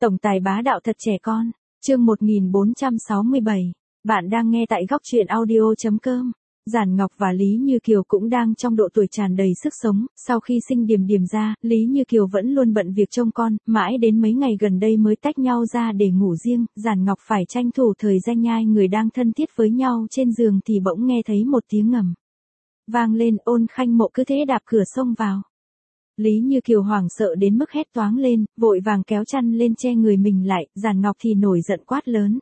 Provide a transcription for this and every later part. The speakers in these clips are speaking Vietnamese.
Tổng tài bá đạo thật trẻ con. Chương 1467. Bạn đang nghe tại góc truyện audio.com. Giản Ngọc và Lý Như Kiều cũng đang trong độ tuổi tràn đầy sức sống, sau khi sinh Điềm Điềm ra, Lý Như Kiều vẫn luôn bận việc trông con, mãi đến mấy ngày gần đây mới tách nhau ra để ngủ riêng, Giản Ngọc phải tranh thủ thời gian nhai người đang thân thiết với nhau trên giường thì bỗng nghe thấy một tiếng ngầm vang lên. Ôn Khanh Mộ cứ thế đạp cửa xông vào. Lý Như Kiều hoảng sợ đến mức hét toáng lên, vội vàng kéo chăn lên che người mình lại, Giản Ngọc thì nổi giận quát lớn.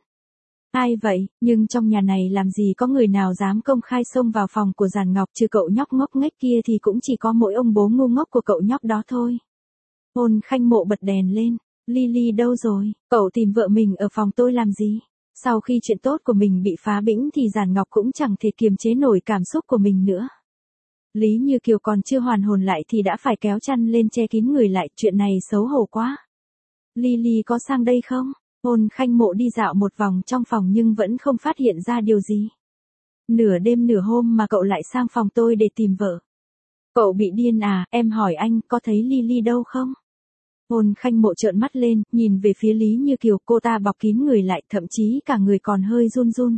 Ai vậy? Nhưng trong nhà này làm gì có người nào dám công khai xông vào phòng của Giản Ngọc, trừ cậu nhóc ngốc nghếch kia thì cũng chỉ có mỗi ông bố ngu ngốc của cậu nhóc đó thôi. Ôn Khanh Mộ bật đèn lên. Lily đâu rồi? Cậu tìm vợ mình ở phòng tôi làm gì? Sau khi chuyện tốt của mình bị phá bĩnh thì Giản Ngọc cũng chẳng thể kiềm chế nổi cảm xúc của mình nữa. Lý Như Kiều còn chưa hoàn hồn lại thì đã phải kéo chăn lên che kín người lại, chuyện này xấu hổ quá. Lily có sang đây không? Ôn Khanh Mộ đi dạo một vòng trong phòng nhưng vẫn không phát hiện ra điều gì. Nửa đêm nửa hôm mà cậu lại sang phòng tôi để tìm vợ. Cậu bị điên à? Em hỏi anh có thấy Lily đâu không? Ôn Khanh Mộ trợn mắt lên, nhìn về phía Lý Như Kiều, cô ta bọc kín người lại, thậm chí cả người còn hơi run run.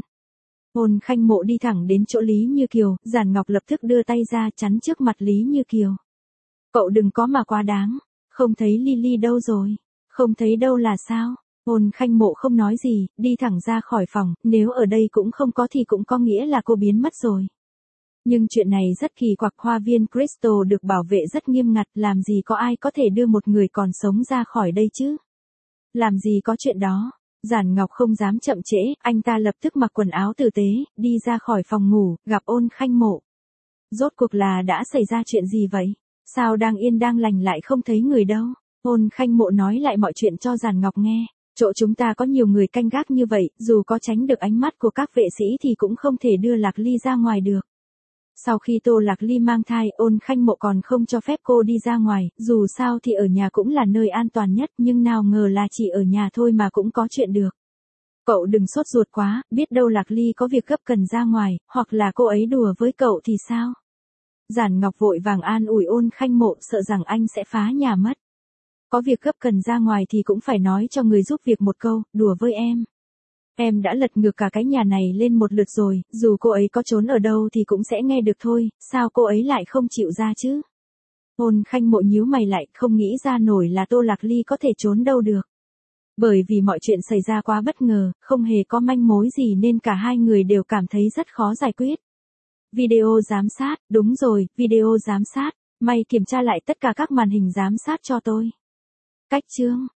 Ôn Khanh Mộ đi thẳng đến chỗ Lý Như Kiều, Giản Ngọc lập tức đưa tay ra chắn trước mặt Lý Như Kiều. Cậu đừng có mà quá đáng, không thấy Lily đâu rồi? Không thấy đâu là sao? Ôn Khanh Mộ không nói gì, đi thẳng ra khỏi phòng, nếu ở đây cũng không có thì cũng có nghĩa là cô biến mất rồi. Nhưng chuyện này rất kỳ quặc, hoa viên Crystal được bảo vệ rất nghiêm ngặt, làm gì có ai có thể đưa một người còn sống ra khỏi đây chứ? Làm gì có chuyện đó. Giản Ngọc không dám chậm trễ, anh ta lập tức mặc quần áo tử tế, đi ra khỏi phòng ngủ, gặp Ôn Khanh Mộ. Rốt cuộc là đã xảy ra chuyện gì vậy? Sao đang yên đang lành lại không thấy người đâu? Ôn Khanh Mộ nói lại mọi chuyện cho Giản Ngọc nghe. Chỗ chúng ta có nhiều người canh gác như vậy, dù có tránh được ánh mắt của các vệ sĩ thì cũng không thể đưa Lạc Ly ra ngoài được. Sau khi Tô Lạc Ly mang thai, Ôn Khanh Mộ còn không cho phép cô đi ra ngoài, dù sao thì ở nhà cũng là nơi an toàn nhất, nhưng nào ngờ là chỉ ở nhà thôi mà cũng có chuyện được. Cậu đừng sốt ruột quá, biết đâu Lạc Ly có việc gấp cần ra ngoài, hoặc là cô ấy đùa với cậu thì sao? Giản Ngọc vội vàng an ủi Ôn Khanh Mộ, sợ rằng anh sẽ phá nhà mất. Có việc gấp cần ra ngoài thì cũng phải nói cho người giúp việc một câu, đùa với em. Em đã lật ngược cả cái nhà này lên một lượt rồi, dù cô ấy có trốn ở đâu thì cũng sẽ nghe được thôi, sao cô ấy lại không chịu ra chứ? Ôn Khanh Mộ nhíu mày lại, không nghĩ ra nổi là Tô Lạc Ly có thể trốn đâu được. Bởi vì mọi chuyện xảy ra quá bất ngờ, không hề có manh mối gì nên cả hai người đều cảm thấy rất khó giải quyết. Video giám sát, đúng rồi, video giám sát, may kiểm tra lại tất cả các màn hình giám sát cho tôi. Cách chương.